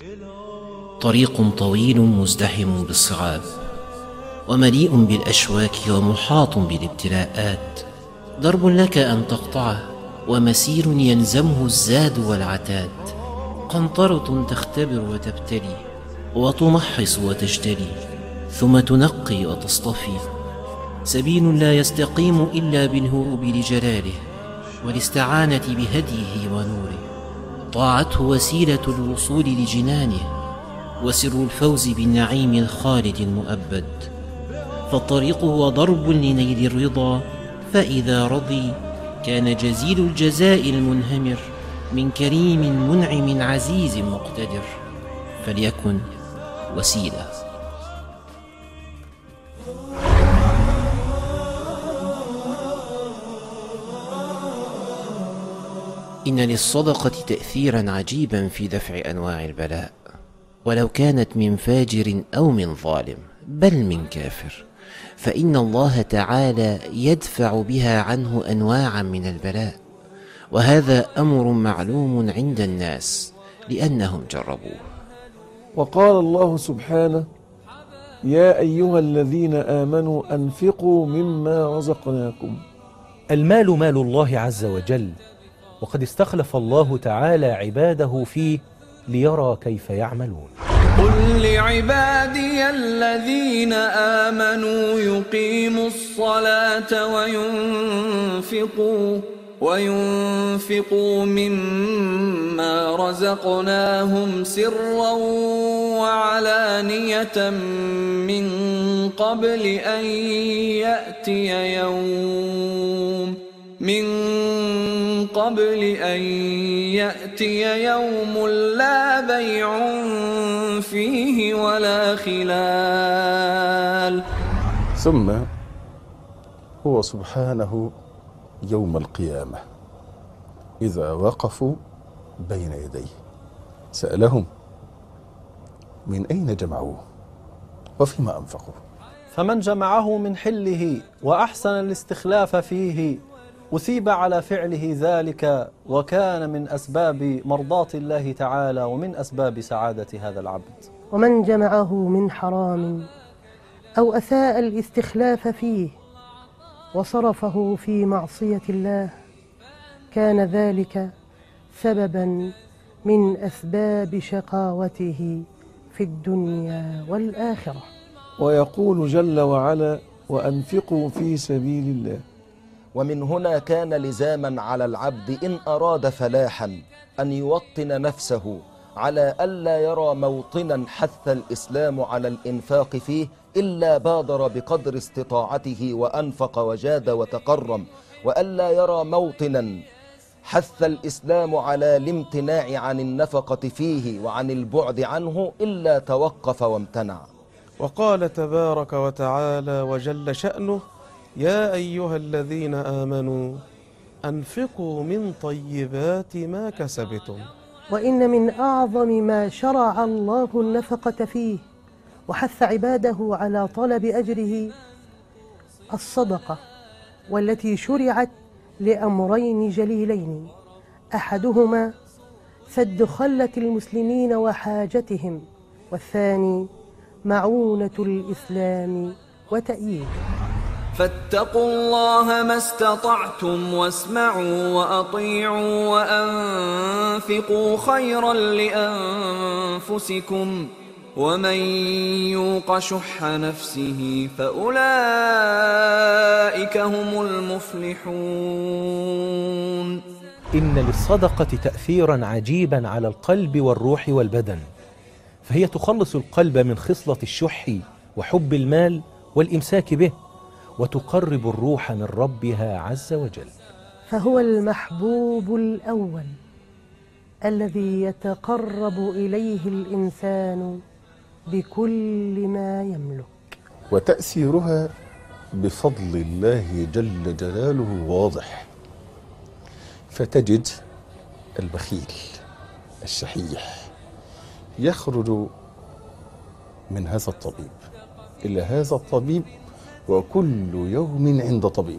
طريق طويل مزدحم بالصعاب ومليء بالأشواك ومحاط بالابتلاءات، درب لك أن تقطعه ومسير يلزمه الزاد والعتاد، قنطرة تختبر وتبتلي وتمحص وتجتلي ثم تنقي وتصطفي، سبيل لا يستقيم إلا بالهروب لجلاله والاستعانة بهديه ونوره، طاعته وسيلة الوصول لجنانه وسر الفوز بالنعيم الخالد المؤبد، فالطريق هو ضرب لنيل الرضا، فإذا رضي كان جزيل الجزاء المنهمر من كريم منعم عزيز مقتدر، فليكن وسيلة. إن للصدقة تأثيرا عجيبا في دفع أنواع البلاء، ولو كانت من فاجر أو من ظالم بل من كافر، فإن الله تعالى يدفع بها عنه أنواعا من البلاء، وهذا أمر معلوم عند الناس لأنهم جربوه. وقال الله سبحانه: يا أيها الذين آمنوا أنفقوا مما رزقناكم. المال مال الله عز وجل، وقد استخلف الله تعالى عباده فيه ليرى كيف يعملون. قل لعبادي الذين آمنوا يقيموا الصلاة وينفقوا مما رزقناهم سرا وعلانية من قبل أن يأتي يوم لا بيع فيه ولا خلال. ثم هو سبحانه يوم القيامة إذا وقفوا بين يديه سألهم من أين جمعوه وفيما أنفقوا، فمن جمعه من حله وأحسن الاستخلاف فيه أثيب على فعله ذلك، وكان من أسباب مرضاة الله تعالى ومن أسباب سعادة هذا العبد. ومن جمعه من حرام أو أساء الاستخلاف فيه وصرفه في معصية الله كان ذلك سببا من أسباب شقاوته في الدنيا والآخرة. ويقول جل وعلا: وأنفقوا في سبيل الله. ومن هنا كان لزاما على العبد إن أراد فلاحا أن يوطن نفسه على ألا يرى موطنا حث الإسلام على الإنفاق فيه إلا بادر بقدر استطاعته وأنفق وجاد وتقرم، وألا يرى موطنا حث الإسلام على الامتناع عن النفقة فيه وعن البعد عنه إلا توقف وامتنع. وقال تبارك وتعالى وجل شأنه: يا أيها الذين آمنوا أنفقوا من طيبات ما كسبتم. وإن من أعظم ما شرع الله النفقة فيه وحث عباده على طلب أجره الصدقة، والتي شرعت لأمرين جليلين: أحدهما سد خلة المسلمين وحاجتهم، والثاني معونة الإسلام وتأييده. فاتقوا الله ما استطعتم واسمعوا وأطيعوا وأنفقوا خيرا لأنفسكم ومن يوق شح نفسه فأولئك هم المفلحون. إن للصدقة تأثيرا عجيبا على القلب والروح والبدن، فهي تخلص القلب من خصلة الشح وحب المال والإمساك به، وتقرب الروح من ربها عز وجل. فهو المحبوب الأول الذي يتقرب إليه الإنسان بكل ما يملك. وتأثيرها بفضل الله جل جلاله واضح، فتجد البخيل الشحيح يخرج من هذا الطبيب إلى هذا الطبيب وكل يوم عند طبيب.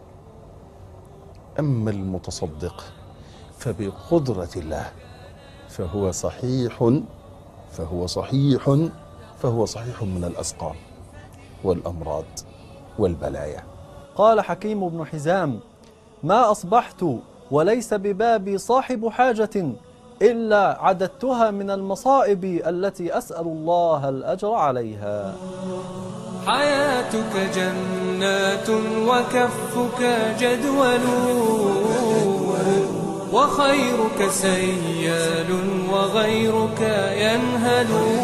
أما المتصدق فبقدرة الله فهو صحيح فهو صحيح من الأسقام والأمراض والبلايا. قال حكيم بن حزام: ما أصبحت وليس ببابي صاحب حاجة إلا عددتها من المصائب التي أسأل الله الأجر عليها. حياتك جنات وكفك جدول، وخيرك سيال وغيرك ينهل.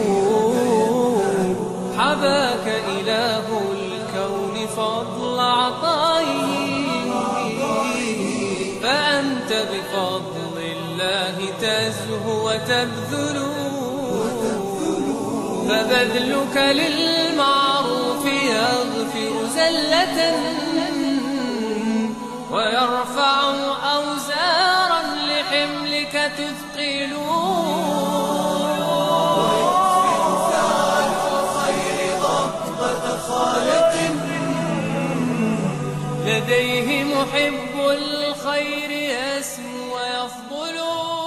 حباك إله الكون فضل عطائه، فأنت بفضل الله تزهو وتبذل. فبذلك للمعروف يغفر زلة، ويرفع أوزارا لحملك تثقل. لديه محب الخير يسمو ويفضل.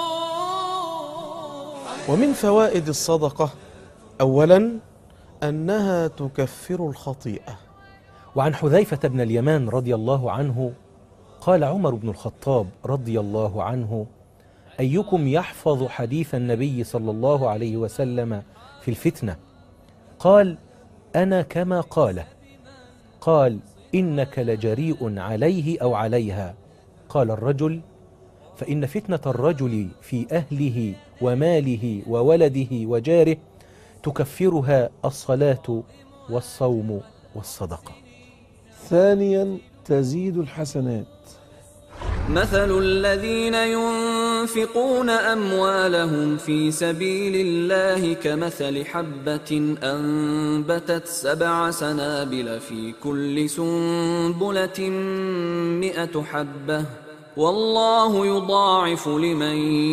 ومن فوائد الصدقة أولا أنها تكفر الخطيئة. وعن حذيفة بن اليمان رضي الله عنه قال عمر بن الخطاب رضي الله عنه: أيكم يحفظ حديث النبي صلى الله عليه وسلم في الفتنة؟ قال: أنا كما قاله. قال: إنك لجريء عليه أو عليها. قال الرجل: فإن فتنة الرجل في أهله وماله وولده وجاره تكفرها الصلاة والصوم والصدقة. ثانيا تزيد الحسنات. مثل الذين ينفقون أموالهم في سبيل الله كمثل حبة أنبتت 7 سنابل في كل سنبلة 100 حبة، والله يضاعف لمن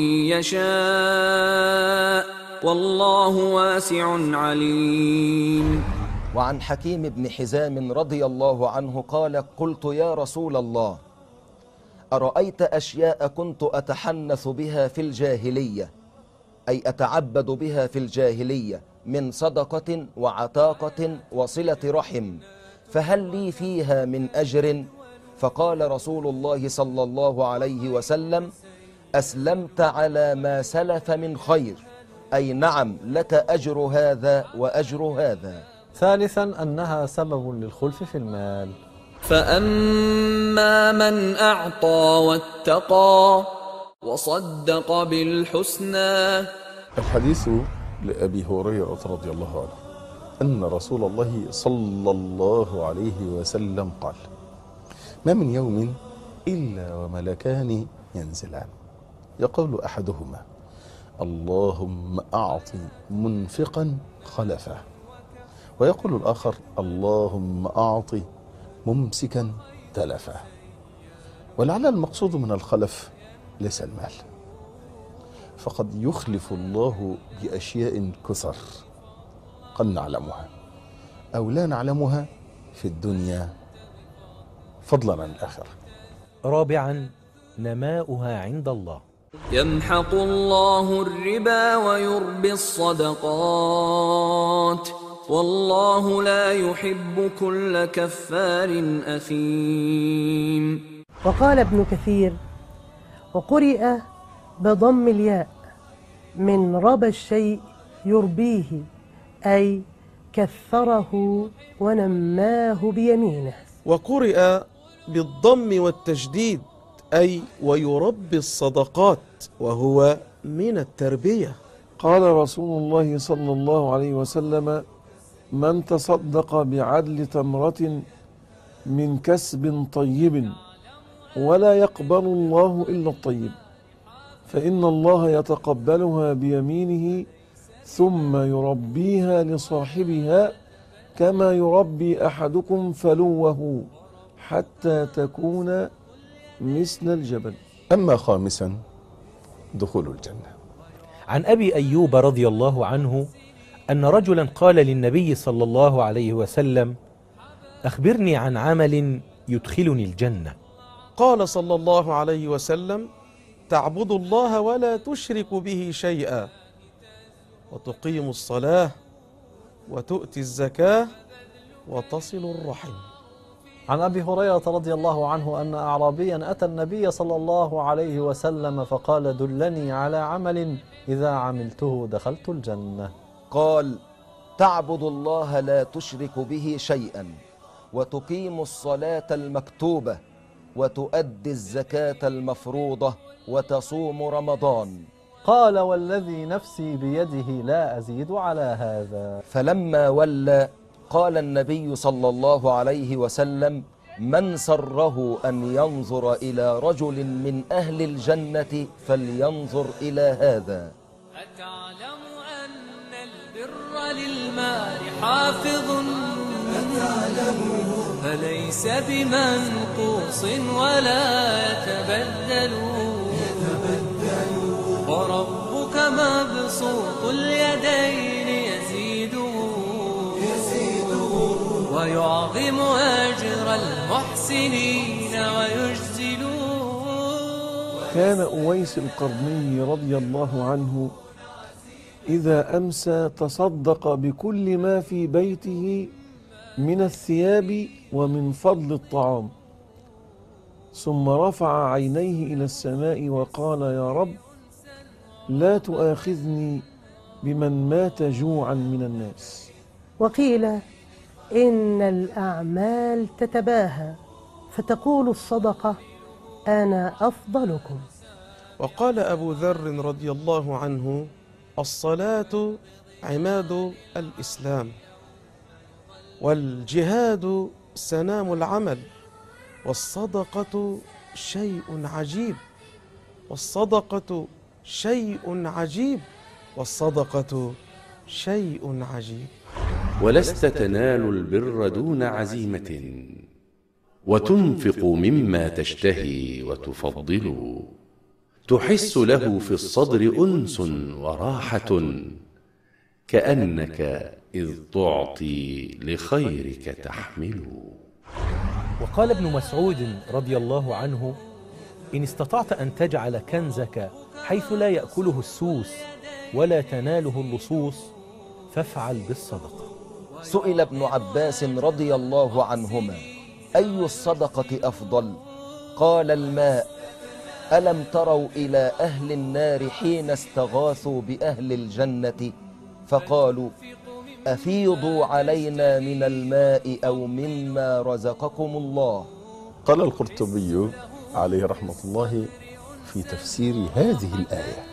يشاء، والله واسع عليم. وعن حكيم بن حزام رضي الله عنه قال: قلت يا رسول الله، أرأيت أشياء كنت أتحنث بها في الجاهلية، أي أتعبد بها في الجاهلية، من صدقة وعتاقة وصلة رحم، فهل لي فيها من أجر؟ فقال رسول الله صلى الله عليه وسلم: أسلمت على ما سلف من خير، أي نعم لك أجر هذا وأجر هذا. ثالثا أنها سبب للخلف في المال. فأما من أعطى واتقى وصدق بالحسنى. الحديث لأبي هريرة رضي الله عنه أن رسول الله صلى الله عليه وسلم قال: ما من يوم إلا وملكان ينزلان، يقول أحدهما: اللهم أعط منفقا خلفه، ويقول الآخر: اللهم أعط ممسكا تلفه. ولعل المقصود من الخلف ليس المال، فقد يخلف الله بأشياء كثر قد نعلمها أو لا نعلمها في الدنيا فضلا عن الآخرة. رابعا نماؤها عند الله. يمحق الله الربا ويربي الصدقات، والله لا يحب كل كفار أثيم. وقال ابن كثير: وقرئ بضم الياء من ربى الشيء يربيه، أي كثره ونماه بيمينه. وقرئ بالضم والتشديد، أي ويربي الصدقات، وهو من التربية. قال رسول الله صلى الله عليه وسلم: من تصدق بعدل تمرة من كسب طيب ولا يقبل الله إلا الطيب، فإن الله يتقبلها بيمينه ثم يربيها لصاحبها كما يربي أحدكم فلوه حتى تكون مثل الجبل. أما خامسا دخول الجنة. عن أبي أيوب رضي الله عنه أن رجلا قال للنبي صلى الله عليه وسلم: أخبرني عن عمل يدخلني الجنة. قال صلى الله عليه وسلم: تعبد الله ولا تشرك به شيئا، وتقيم الصلاة وتؤتي الزكاة وتصل الرحم. عن أبي هريرة رضي الله عنه أن أعرابيا أتى النبي صلى الله عليه وسلم فقال: دلني على عمل إذا عملته دخلت الجنة. قال: تعبد الله لا تشرك به شيئا، وتقيم الصلاة المكتوبة، وتؤدي الزكاة المفروضة، وتصوم رمضان. قال: والذي نفسي بيده لا أزيد على هذا. فلما ولى قال النبي صلى الله عليه وسلم: من سره أن ينظر إلى رجل من أهل الجنة فلينظر إلى هذا. أتعلم أن البر للمال حافظ، فليس بمنقوص ولا يتبدل، وربك مبسوط اليدين يزيده ويعظم أجر المحسنين ويجزله. كان أويس القرني رضي الله عنه إذا أمسى تصدق بكل ما في بيته من الثياب ومن فضل الطعام، ثم رفع عينيه إلى السماء وقال: يا رب لا تؤاخذني بمن مات جوعا من الناس. وقيل إن الأعمال تتباهى، فتقول الصدقة: أنا أفضلكم. وقال أبو ذر رضي الله عنه: الصلاة عماد الإسلام، والجهاد سنام العمل، والصدقة شيء عجيب، والصدقة شيء عجيب، والصدقة شيء عجيب. ولست تنال البر دون عزيمة، وتنفق مما تشتهي وتفضل، تحس له في الصدر أنس وراحة، كأنك إذ تعطي لخيرك تحمل. وقال ابن مسعود رضي الله عنه: إن استطعت أن تجعل كنزك حيث لا يأكله السوس ولا تناله اللصوص فافعل بالصدقة. سئل ابن عباس رضي الله عنهما: أي الصدقة أفضل؟ قال: الماء. ألم تروا إلى أهل النار حين استغاثوا بأهل الجنة فقالوا: أفيضوا علينا من الماء أو مما رزقكم الله. قال القرطبي عليه رحمة الله في تفسير هذه الآية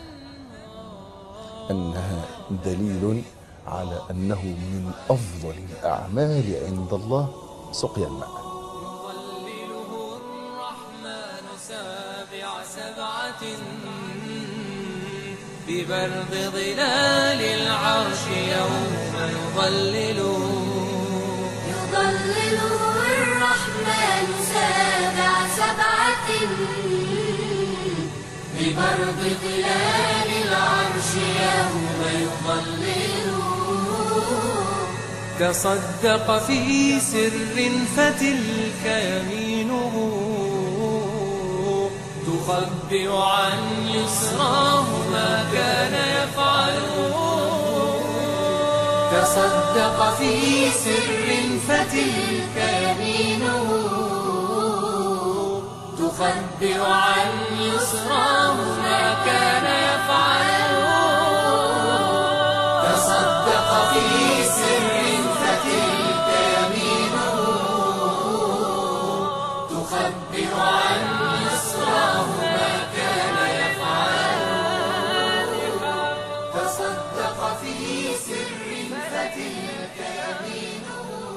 أنها دليل على أنه من أفضل الأعمال عند الله سقيا الماء. يظلله الرحمن سابع سبعة ببرد ظلال العرش يوم يظلله الرحمن سابع سبعة ببرد ظلال العرش يوم يظلله. تصدق في سر فتلك يمينه تخبئ عن يسراه ما كان يفعله. تصدق في سر فتلك يمينه تخبئ عن يسراه ما كان يفعله. تصدق في سر فتلك يمينه تخبئ عن يسراه ما كان يفعله. تصدق في سر فتلك يمينه.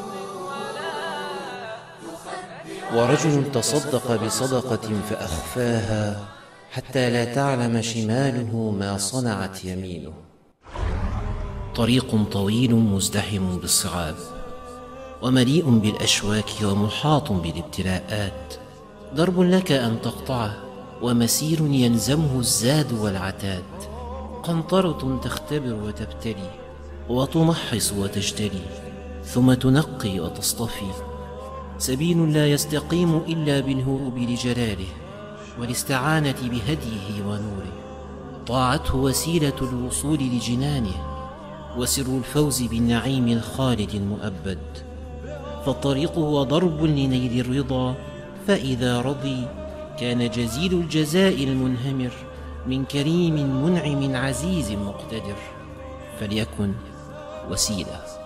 ورجل تصدق بصدقة فأخفاها حتى لا تعلم شماله ما صنعت يمينه. طريق طويل مزدحم بالصعاب ومليء بالأشواك ومحاط بالابتلاءات، درب لك أن تقطعه ومسير يلزمه الزاد والعتاد، قنطرة تختبر وتبتلي وتمحص وتجتلي ثم تنقي وتصطفي، سبيل لا يستقيم إلا بالهروب لجلاله والاستعانة بهديه ونوره، طاعته وسيلة الوصول لجنانه وسر الفوز بالنعيم الخالد المؤبد. فالطريق هو ضرب لنيل الرضا، فإذا رضي كان جزيل الجزاء المنهمر من كريم منعم عزيز مقتدر، فليكن وسيلة.